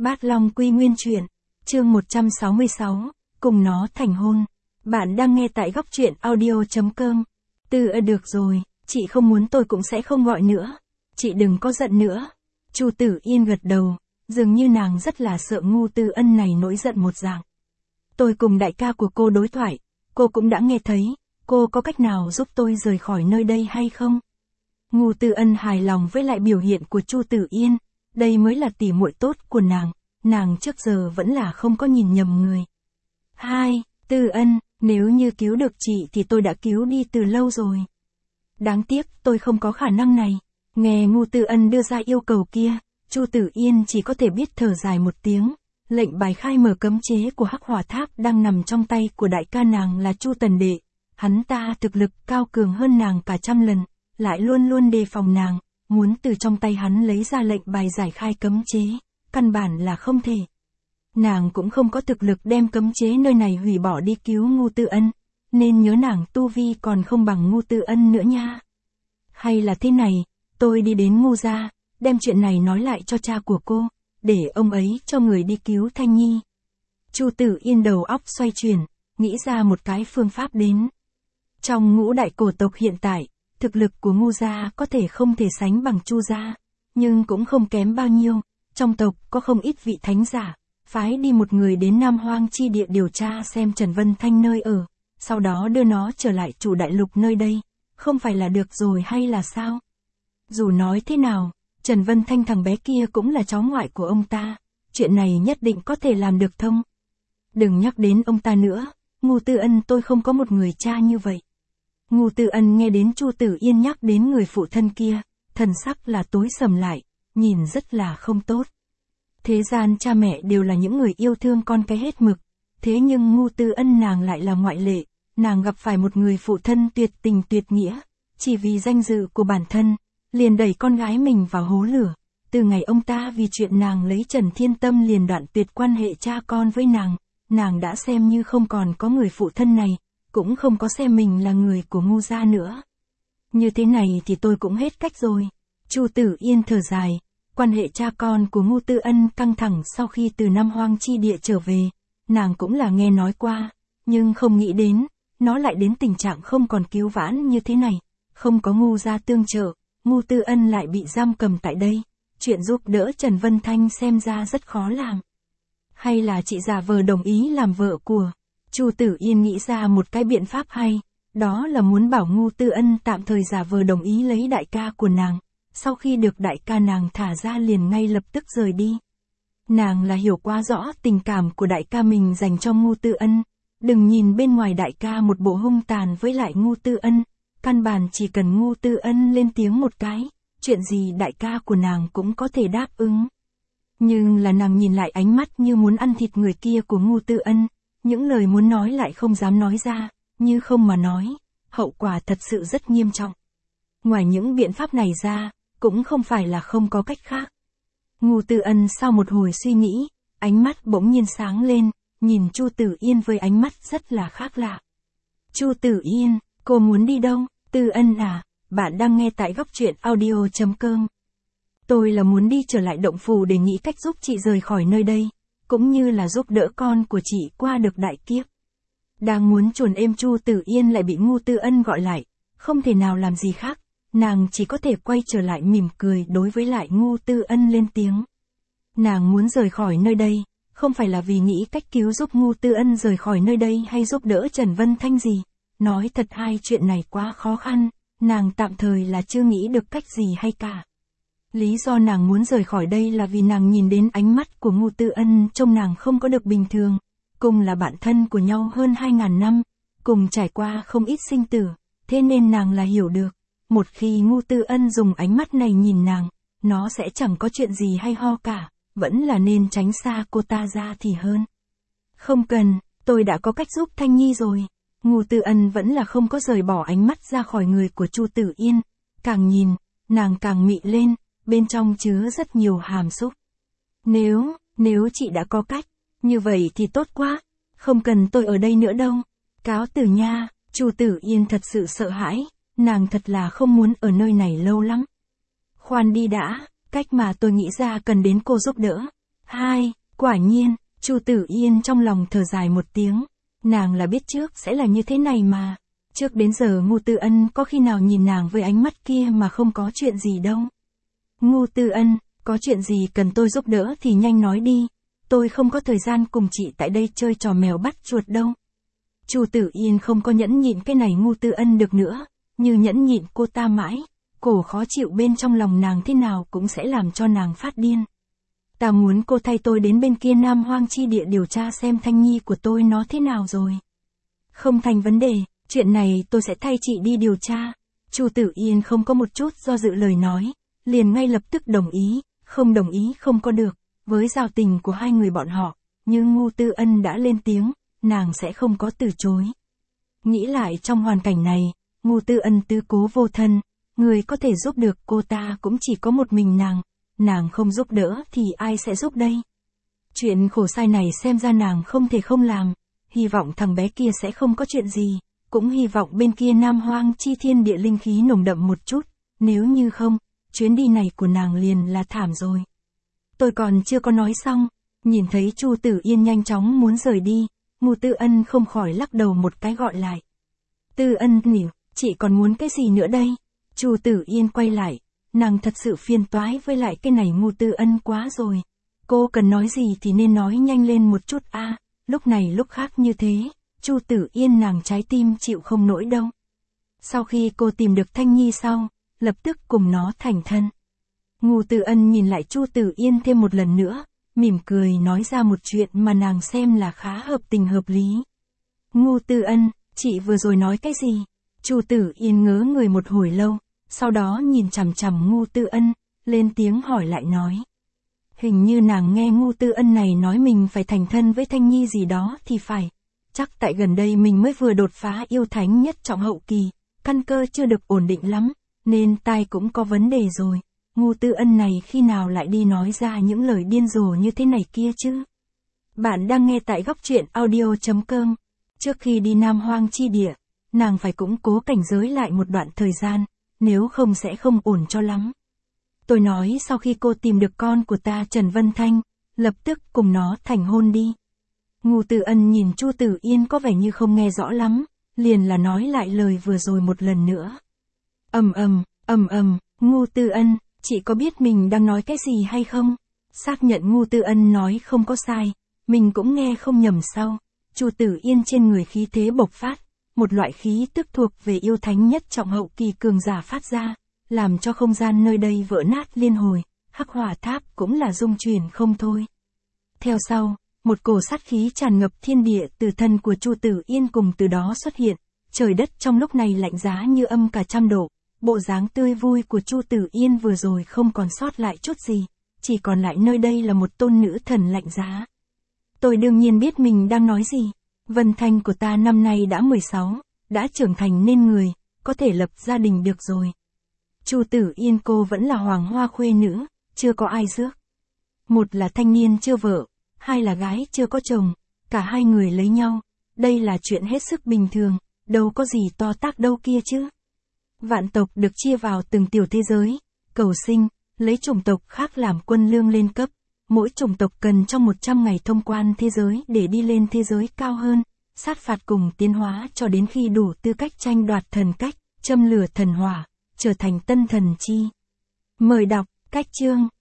Bát Long Quy Nguyên Truyện, chương 166, cùng nó thành hôn. Bạn đang nghe tại góc truyện audio.com. Được rồi, chị không muốn tôi cũng sẽ không gọi nữa. Chị đừng có giận nữa. Chu Tử Yên gật đầu, dường như nàng rất là sợ Ngô Tư Ân này nổi giận một dạng. Tôi cùng đại ca của cô đối thoại, cô cũng đã nghe thấy, cô có cách nào giúp tôi rời khỏi nơi đây hay không? Ngô Tư Ân hài lòng với lại biểu hiện của Chu Tử Yên, đây mới là tỉ muội tốt của nàng trước giờ vẫn là không có nhìn nhầm người. Tư Ân, nếu như cứu được chị thì tôi đã cứu đi từ lâu rồi. Đáng tiếc tôi không có khả năng này. Nghe Ngô Tư Ân đưa ra yêu cầu kia, Chu Tử Yên chỉ có thể biết thở dài một tiếng. Lệnh bài khai mở cấm chế của Hắc Hỏa Tháp đang nằm trong tay của đại ca nàng là Chu Tần Đệ. Hắn ta thực lực cao cường hơn nàng cả trăm lần, lại luôn luôn đề phòng nàng, muốn từ trong tay hắn lấy ra lệnh bài giải khai cấm chế, căn bản là không thể. Nàng cũng không có thực lực đem cấm chế nơi này hủy bỏ đi cứu Ngô Tư Ân, nên nhớ nàng tu vi còn không bằng Ngô Tư Ân nữa nha. Hay là thế này, tôi đi đến Ngô gia, đem chuyện này nói lại cho cha của cô, để ông ấy cho người đi cứu Thanh Nhi. Chu Tử Yên đầu óc xoay chuyển, nghĩ ra một cái phương pháp đến. Trong ngũ đại cổ tộc hiện tại, thực lực của Ngô gia có thể không thể sánh bằng Chu gia, nhưng cũng không kém bao nhiêu. Trong tộc có không ít vị thánh giả, phái đi một người đến Nam Hoang chi địa điều tra xem Trần Vân Thanh nơi ở, sau đó đưa nó trở lại chủ đại lục nơi đây, không phải là được rồi hay là sao? Dù nói thế nào, Trần Vân Thanh thằng bé kia cũng là cháu ngoại của ông ta, chuyện này nhất định có thể làm được thông. Đừng nhắc đến ông ta nữa, Ngô Tư Ân tôi không có một người cha như vậy. Ngô Tư Ân nghe đến Chu Tử Yên nhắc đến người phụ thân kia, thần sắc là tối sầm lại, nhìn rất là không tốt. Thế gian cha mẹ đều là những người yêu thương con cái hết mực, thế nhưng Ngô Tư Ân nàng lại là ngoại lệ, nàng gặp phải một người phụ thân tuyệt tình tuyệt nghĩa, chỉ vì danh dự của bản thân, liền đẩy con gái mình vào hố lửa. Từ ngày ông ta vì chuyện nàng lấy Trần Thiên Tâm liền đoạn tuyệt quan hệ cha con với nàng đã xem như không còn có người phụ thân này, cũng không có xem mình là người của Ngô gia nữa. Như thế này thì tôi cũng hết cách rồi. Chu Tử Yên thở dài, quan hệ cha con của Ngô Tư Ân căng thẳng sau khi từ Nam Hoang chi địa trở về, nàng cũng là nghe nói qua, nhưng không nghĩ đến, nó lại đến tình trạng không còn cứu vãn như thế này, không có Ngô gia tương trợ, Ngô Tư Ân lại bị giam cầm tại đây, chuyện giúp đỡ Trần Vân Thanh xem ra rất khó làm. Hay là chị giả vờ đồng ý làm vợ của? Chu Tử Yên nghĩ ra một cái biện pháp hay, đó là muốn bảo Ngô Tư Ân tạm thời giả vờ đồng ý lấy đại ca của nàng, sau khi được đại ca nàng thả ra liền ngay lập tức rời đi. Nàng là hiểu quá rõ tình cảm của đại ca mình dành cho Ngô Tư Ân, đừng nhìn bên ngoài đại ca một bộ hung tàn với lại Ngô Tư Ân, căn bản chỉ cần Ngô Tư Ân lên tiếng một cái, chuyện gì đại ca của nàng cũng có thể đáp ứng. Nhưng là nàng nhìn lại ánh mắt như muốn ăn thịt người kia của Ngô Tư Ân, những lời muốn nói lại không dám nói ra, như không mà nói, hậu quả thật sự rất nghiêm trọng. Ngoài những biện pháp này ra, cũng không phải là không có cách khác. Ngô Tư Ân sau một hồi suy nghĩ, ánh mắt bỗng nhiên sáng lên, nhìn Chu Tử Yên với ánh mắt rất là khác lạ. Chu Tử Yên, cô muốn đi đâu? Tư Ân à, bạn đang nghe tại góc truyện audio.com. Tôi là muốn đi trở lại động phủ để nghĩ cách giúp chị rời khỏi nơi đây, cũng như là giúp đỡ con của chị qua được đại kiếp. Đang muốn chuồn êm Chu Tử Yên lại bị Ngô Tư Ân gọi lại, không thể nào làm gì khác, nàng chỉ có thể quay trở lại mỉm cười đối với lại Ngô Tư Ân lên tiếng. Nàng muốn rời khỏi nơi đây, không phải là vì nghĩ cách cứu giúp Ngô Tư Ân rời khỏi nơi đây hay giúp đỡ Trần Vân Thanh gì, nói thật hai chuyện này quá khó khăn, nàng tạm thời là chưa nghĩ được cách gì hay cả. Lý do nàng muốn rời khỏi đây là vì nàng nhìn đến ánh mắt của Ngô Tư Ân trông nàng không có được bình thường, cùng là bạn thân của nhau hơn 2000 năm, cùng trải qua không ít sinh tử, thế nên nàng là hiểu được, một khi Ngô Tư Ân dùng ánh mắt này nhìn nàng, nó sẽ chẳng có chuyện gì hay ho cả, vẫn là nên tránh xa cô ta ra thì hơn. Không cần, tôi đã có cách giúp Thanh Nhi rồi. Ngô Tư Ân vẫn là không có rời bỏ ánh mắt ra khỏi người của Chu Tử Yên, càng nhìn, nàng càng mị lên, bên trong chứa rất nhiều hàm xúc. Nếu chị đã có cách, như vậy thì tốt quá, không cần tôi ở đây nữa đâu. Cáo từ nha. Chu Tử Yên thật sự sợ hãi, nàng thật là không muốn ở nơi này lâu lắm. Khoan đi đã, cách mà tôi nghĩ ra cần đến cô giúp đỡ. 2. Quả nhiên, Chu Tử Yên trong lòng thở dài một tiếng. Nàng là biết trước sẽ là như thế này mà. Trước đến giờ Ngô Tư Ân có khi nào nhìn nàng với ánh mắt kia mà không có chuyện gì đâu. Ngô Tư Ân, có chuyện gì cần tôi giúp đỡ thì nhanh nói đi. Tôi không có thời gian cùng chị tại đây chơi trò mèo bắt chuột đâu. Chu Tử Yên không có nhẫn nhịn cái này Ngô Tư Ân được nữa. Như nhẫn nhịn cô ta mãi, cổ khó chịu bên trong lòng nàng thế nào cũng sẽ làm cho nàng phát điên. Ta muốn cô thay tôi đến bên kia Nam Hoang chi địa điều tra xem thai nhi của tôi nó thế nào rồi. Không thành vấn đề, chuyện này tôi sẽ thay chị đi điều tra. Chu Tử Yên không có một chút do dự lời nói, liền ngay lập tức đồng ý, không đồng ý không có được. Với giao tình của hai người bọn họ, nhưng Ngô Tư Ân đã lên tiếng, nàng sẽ không có từ chối. Nghĩ lại trong hoàn cảnh này, Ngô Tư Ân tứ cố vô thân, người có thể giúp được cô ta cũng chỉ có một mình nàng không giúp đỡ thì ai sẽ giúp đây. Chuyện khổ sai này xem ra nàng không thể không làm, hy vọng thằng bé kia sẽ không có chuyện gì, cũng hy vọng bên kia Nam Hoang chi thiên địa linh khí nồng đậm một chút, nếu như không, chuyến đi này của nàng liền là thảm rồi. Tôi còn chưa có nói xong, nhìn thấy Chu Tử Yên nhanh chóng muốn rời đi, Ngô Tư Ân không khỏi lắc đầu một cái gọi lại. Tư Ân nhỉ, chị còn muốn cái gì nữa đây? Chu Tử Yên quay lại, nàng thật sự phiền toái với lại cái này Ngô Tư Ân quá rồi. Cô cần nói gì thì nên nói nhanh lên một chút a. Lúc này lúc khác như thế, Chu Tử Yên nàng trái tim chịu không nổi đâu. Sau khi cô tìm được Thanh Nhi sau, lập tức cùng nó thành thân. Ngô Tư Ân nhìn lại Chu Tử Yên thêm một lần nữa, mỉm cười nói ra một chuyện mà nàng xem là khá hợp tình hợp lý. Ngô Tư Ân, chị vừa rồi nói cái gì? Chu Tử Yên ngớ người một hồi lâu, sau đó nhìn chằm chằm Ngô Tư Ân, lên tiếng hỏi lại nói. Hình như nàng nghe Ngô Tư Ân này nói mình phải thành thân với Thanh Nhi gì đó thì phải. Chắc tại gần đây mình mới vừa đột phá yêu thánh nhất trọng hậu kỳ, căn cơ chưa được ổn định lắm, nên tai cũng có vấn đề rồi. Ngô Tư Ân này khi nào lại đi nói ra những lời điên rồ như thế này kia chứ? Bạn đang nghe tại góc truyện audio.com. Trước khi đi Nam Hoang chi địa, nàng phải củng cố cảnh giới lại một đoạn thời gian, nếu không sẽ không ổn cho lắm. Tôi nói sau khi cô tìm được con của ta Trần Vân Thanh, lập tức cùng nó thành hôn đi. Ngô Tư Ân nhìn Chu Tử Yên có vẻ như không nghe rõ lắm, liền là nói lại lời vừa rồi một lần nữa. Ngô Tư Ân, chị có biết mình đang nói cái gì hay không? Xác nhận Ngô Tư Ân nói không có sai, mình cũng nghe không nhầm sau. Chu Tử Yên trên người khí thế bộc phát, một loại khí tức thuộc về yêu thánh nhất trọng hậu kỳ cường giả phát ra, làm cho không gian nơi đây vỡ nát liên hồi, hắc hỏa tháp cũng là rung chuyển không thôi. Theo sau, một cổ sát khí tràn ngập thiên địa từ thân của Chu Tử Yên cùng từ đó xuất hiện, trời đất trong lúc này lạnh giá như âm cả trăm độ, bộ dáng tươi vui của Chu Tử Yên vừa rồi không còn sót lại chút gì, chỉ còn lại nơi đây là một tôn nữ thần lạnh giá. Tôi đương nhiên biết mình đang nói gì, Vân Thanh của ta năm nay đã 16, đã trưởng thành nên người, có thể lập gia đình được rồi. Chu Tử Yên cô vẫn là hoàng hoa khuê nữ, chưa có ai rước. Một là thanh niên chưa vợ, hai là gái chưa có chồng, cả hai người lấy nhau, đây là chuyện hết sức bình thường, đâu có gì to tát đâu kia chứ. Vạn tộc được chia vào từng tiểu thế giới, cầu sinh, lấy chủng tộc khác làm quân lương lên cấp, mỗi chủng tộc cần trong 100 ngày thông quan thế giới để đi lên thế giới cao hơn, sát phạt cùng tiến hóa cho đến khi đủ tư cách tranh đoạt thần cách, châm lửa thần hỏa, trở thành tân thần chi. Mời đọc, cách chương.